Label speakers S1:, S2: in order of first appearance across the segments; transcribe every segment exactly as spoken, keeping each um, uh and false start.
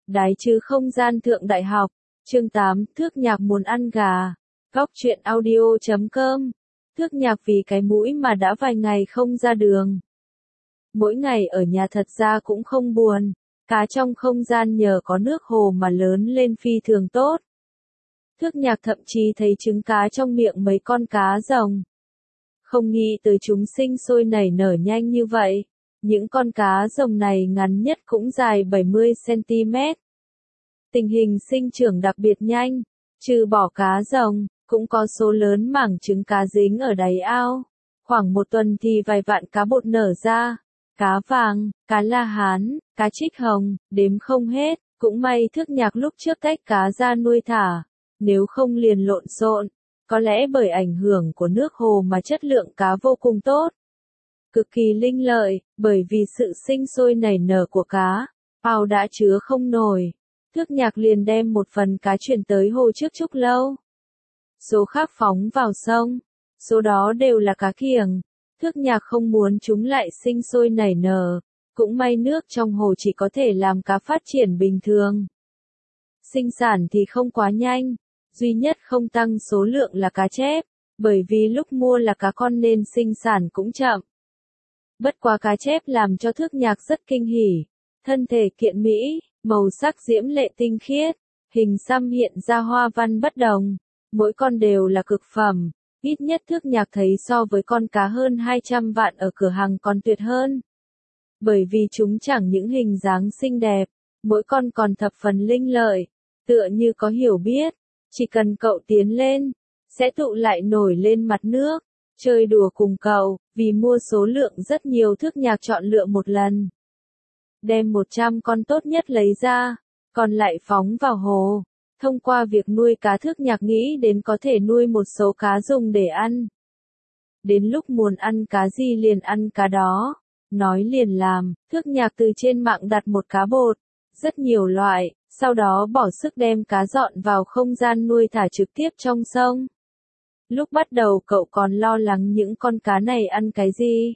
S1: Đái chứ không gian thượng đại học. Chương tám, Thước Nhạc muốn ăn gà. Góc truyện audio chấm com. Thước Nhạc vì cái mũi mà đã vài ngày không ra đường. Mỗi ngày ở nhà thật ra cũng không buồn, cá trong không gian nhờ có nước hồ mà lớn lên phi thường tốt. Thước Nhạc thậm chí thấy trứng cá trong miệng mấy con cá rồng. Không nghĩ tới chúng sinh sôi nảy nở nhanh như vậy. Những con cá rồng này ngắn nhất cũng dài bảy mươi xăng-ti-mét. Tình hình sinh trưởng đặc biệt nhanh, trừ bỏ cá rồng, cũng có số lớn mảng trứng cá dính ở đáy ao. Khoảng một tuần thì vài vạn cá bột nở ra. Cá vàng, cá la hán, cá trích hồng, đếm không hết. Cũng may Thước Nhạc lúc trước tách cá ra nuôi thả. Nếu không liền lộn xộn, có lẽ bởi ảnh hưởng của nước hồ mà chất lượng cá vô cùng tốt. Cực kỳ linh lợi, bởi vì sự sinh sôi nảy nở của cá, ao đã chứa không nổi. Thước Nhạc liền đem một phần cá chuyển tới hồ trước Trúc Lâu. Số khác phóng vào sông, số đó đều là cá kiểng. Thước Nhạc không muốn chúng lại sinh sôi nảy nở, cũng may nước trong hồ chỉ có thể làm cá phát triển bình thường. Sinh sản thì không quá nhanh, duy nhất không tăng số lượng là cá chép, bởi vì lúc mua là cá con nên sinh sản cũng chậm. Bất quá cá chép làm cho Thước Nhạc rất kinh hỉ, thân thể kiện mỹ, màu sắc diễm lệ tinh khiết, hình xăm hiện ra hoa văn bất đồng, mỗi con đều là cực phẩm, ít nhất Thước Nhạc thấy so với con cá hơn hai trăm vạn ở cửa hàng còn tuyệt hơn. Bởi vì chúng chẳng những hình dáng xinh đẹp, mỗi con còn thập phần linh lợi, tựa như có hiểu biết, chỉ cần cậu tiến lên, sẽ tụ lại nổi lên mặt nước, chơi đùa cùng cậu, vì mua số lượng rất nhiều Thước Nhạc chọn lựa một lần. Đem một trăm con tốt nhất lấy ra, còn lại phóng vào hồ. Thông qua việc nuôi cá Thước Nhạc nghĩ đến có thể nuôi một số cá dùng để ăn. Đến lúc muốn ăn cá gì liền ăn cá đó. Nói liền làm, Thước Nhạc từ trên mạng đặt một cá bột, rất nhiều loại, sau đó bỏ sức đem cá dọn vào không gian nuôi thả trực tiếp trong sông. Lúc bắt đầu cậu còn lo lắng những con cá này ăn cái gì.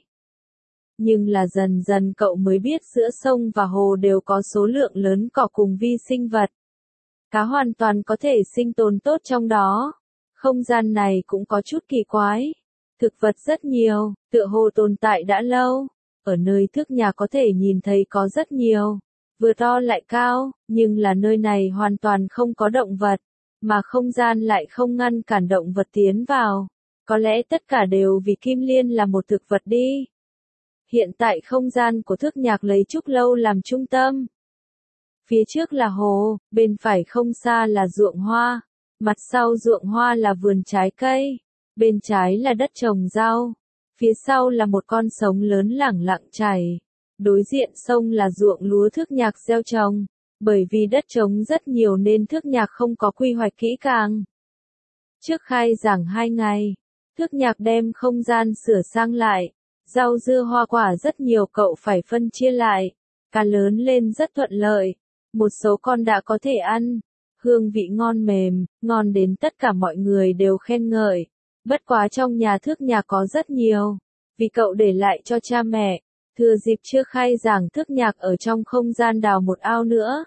S1: Nhưng là dần dần cậu mới biết giữa sông và hồ đều có số lượng lớn cỏ cùng vi sinh vật. Cá hoàn toàn có thể sinh tồn tốt trong đó. Không gian này cũng có chút kỳ quái. Thực vật rất nhiều, tựa hồ tồn tại đã lâu. Ở nơi Thước Nhạc có thể nhìn thấy có rất nhiều. Vừa to lại cao, nhưng là nơi này hoàn toàn không có động vật. Mà không gian lại không ngăn cản động vật tiến vào. Có lẽ tất cả đều vì Kim Liên là một thực vật đi. Hiện tại không gian của Thước Nhạc lấy Trúc Lâu làm trung tâm. Phía trước là hồ, bên phải không xa là ruộng hoa, mặt sau ruộng hoa là vườn trái cây, bên trái là đất trồng rau, phía sau là một con sông lớn lẳng lặng chảy. Đối diện sông là ruộng lúa Thước Nhạc gieo trồng, bởi vì đất trống rất nhiều nên Thước Nhạc không có quy hoạch kỹ càng. Trước khai giảng hai ngày, Thước Nhạc đem không gian sửa sang lại. Rau dưa hoa quả rất nhiều cậu phải phân chia lại. Cá lớn lên rất thuận lợi. Một số con đã có thể ăn. Hương vị ngon mềm, ngon đến tất cả mọi người đều khen ngợi. Bất quá trong nhà Thước Nhạc có rất nhiều. Vì cậu để lại cho cha mẹ. Thừa dịp chưa khai giảng Thước Nhạc ở trong không gian đào một ao nữa.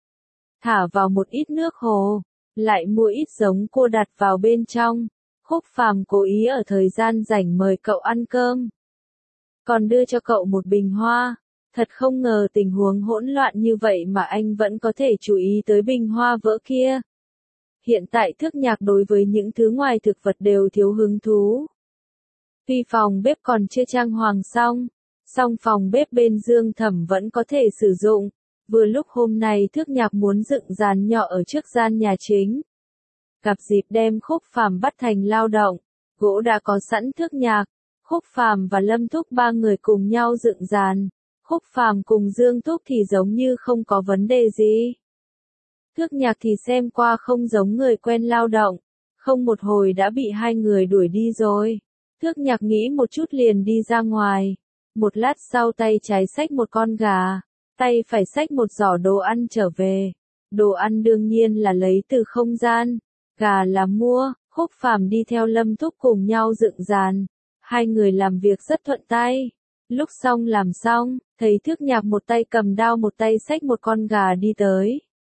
S1: Thả vào một ít nước hồ. Lại mua ít giống cua đặt vào bên trong. Khúc Phàm cố ý ở thời gian rảnh mời cậu ăn cơm. Còn đưa cho cậu một bình hoa. Thật không ngờ tình huống hỗn loạn như vậy mà anh vẫn có thể chú ý tới bình hoa vỡ kia. Hiện tại Thước Nhạc đối với những thứ ngoài thực vật đều thiếu hứng thú. Tuy phòng bếp còn chưa trang hoàng xong, song phòng bếp bên Dương Thẩm vẫn có thể sử dụng. Vừa lúc hôm nay Thước Nhạc muốn dựng giàn nhỏ ở trước gian nhà chính. Gặp dịp đem Khúc Phàm bắt thành lao động, gỗ đã có sẵn Thước Nhạc. Khúc Phàm và Lâm Thúc ba người cùng nhau dựng giàn. Khúc Phàm cùng Dương Thúc thì giống như không có vấn đề gì. Thước Nhạc thì xem qua không giống người quen lao động. Không một hồi đã bị hai người đuổi đi rồi. Thước Nhạc nghĩ một chút liền đi ra ngoài. Một lát sau tay trái xách một con gà. Tay phải xách một giỏ đồ ăn trở về. Đồ ăn đương nhiên là lấy từ không gian. Gà là mua. Khúc Phàm đi theo Lâm Thúc cùng nhau dựng giàn. Hai người làm việc rất thuận tay. Lúc xong làm xong, thấy Thước Nhạc một tay cầm đao một tay xách một con gà đi tới.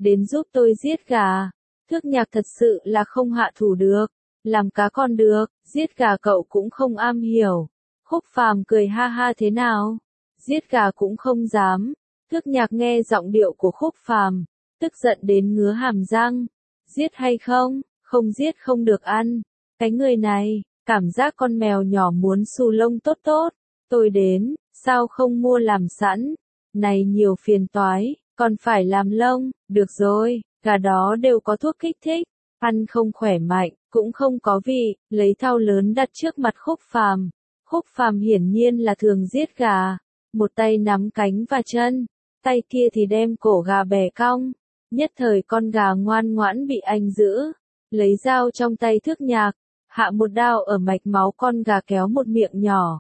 S1: đến giúp tôi giết gà. Thước Nhạc thật sự là không hạ thủ được, làm cá con được, giết gà cậu cũng không am hiểu. Khúc Phàm cười ha ha thế nào? Giết gà cũng không dám. Thước Nhạc nghe giọng điệu của Khúc Phàm, tức giận đến ngứa hàm răng. Giết hay không? Không giết không được ăn. Cái người này, cảm giác con mèo nhỏ muốn xù lông tốt tốt. Tôi đến, sao không mua làm sẵn? Này nhiều phiền toái, còn phải làm lông. Được rồi, gà đó đều có thuốc kích thích, ăn không khỏe mạnh, cũng không có vị. Lấy thau lớn đặt trước mặt Khúc Phàm. Khúc Phàm hiển nhiên là thường giết gà, một tay nắm cánh và chân, tay kia thì đem cổ gà bẻ cong. Nhất thời con gà ngoan ngoãn bị anh giữ, lấy dao trong tay Thước Nhạc, hạ một đao ở mạch máu con gà kéo một miệng nhỏ.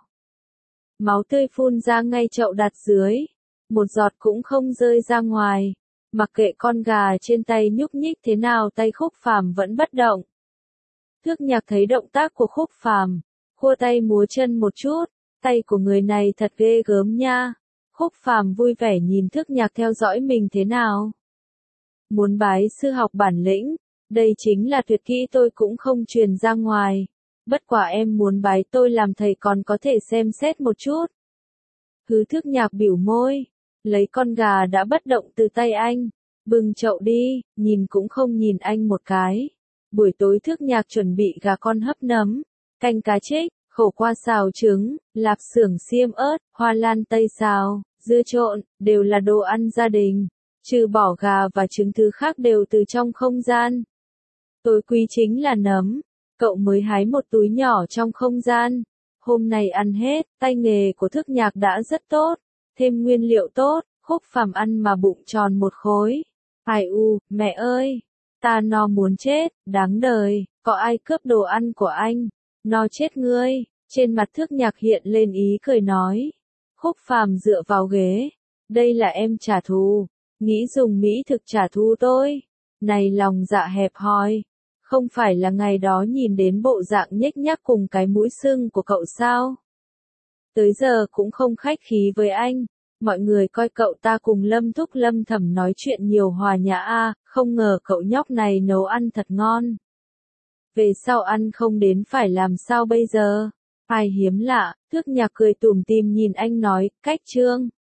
S1: Máu tươi phun ra ngay chậu đặt dưới, một giọt cũng không rơi ra ngoài. Mặc kệ con gà trên tay nhúc nhích thế nào, tay Khúc Phàm vẫn bất động. Thước Nhạc thấy động tác của Khúc Phàm, khua tay múa chân một chút, tay của người này thật ghê gớm nha. Khúc Phàm vui vẻ nhìn Thước Nhạc theo dõi mình thế nào. Muốn bái sư học bản lĩnh, đây chính là tuyệt kỹ tôi cũng không truyền ra ngoài. Bất quả em muốn bái tôi làm thầy còn có thể xem xét một chút. Hứ Thước Nhạc bĩu môi, lấy con gà đã bất động từ tay anh, bưng chậu đi, nhìn cũng không nhìn anh một cái. Buổi tối Thước Nhạc chuẩn bị gà con hấp nấm, canh cá trích, khổ qua xào trứng, lạp xưởng xiêm ớt, hoa lan tây xào, dưa trộn, đều là đồ ăn gia đình. Trừ bỏ gà và trứng thứ khác đều từ trong không gian. Tối quý chính là nấm, cậu mới hái một túi nhỏ trong không gian. Hôm nay ăn hết, tay nghề của Thước Nhạc đã rất tốt, thêm nguyên liệu tốt, Khúc Phàm ăn mà bụng tròn một khối. Ai u, mẹ ơi, ta no muốn chết, đáng đời, có ai cướp đồ ăn của anh, no chết ngươi. Trên mặt Thước Nhạc hiện lên ý cười nói. Khúc Phàm dựa vào ghế, đây là em trả thù, nghĩ dùng mỹ thực trả thù tôi. Này lòng dạ hẹp hòi, không phải là ngày đó nhìn đến bộ dạng nhếch nhác cùng cái mũi sưng của cậu sao? Tới giờ cũng không khách khí với anh, mọi người coi cậu ta cùng Lâm Thúc Lâm Thẩm nói chuyện nhiều hòa nhã a, không ngờ cậu nhóc này nấu ăn thật ngon. Về sau ăn không đến phải làm sao bây giờ? Ai hiếm lạ, Thước Nhạc cười tủm tỉm nhìn anh nói, cách chương.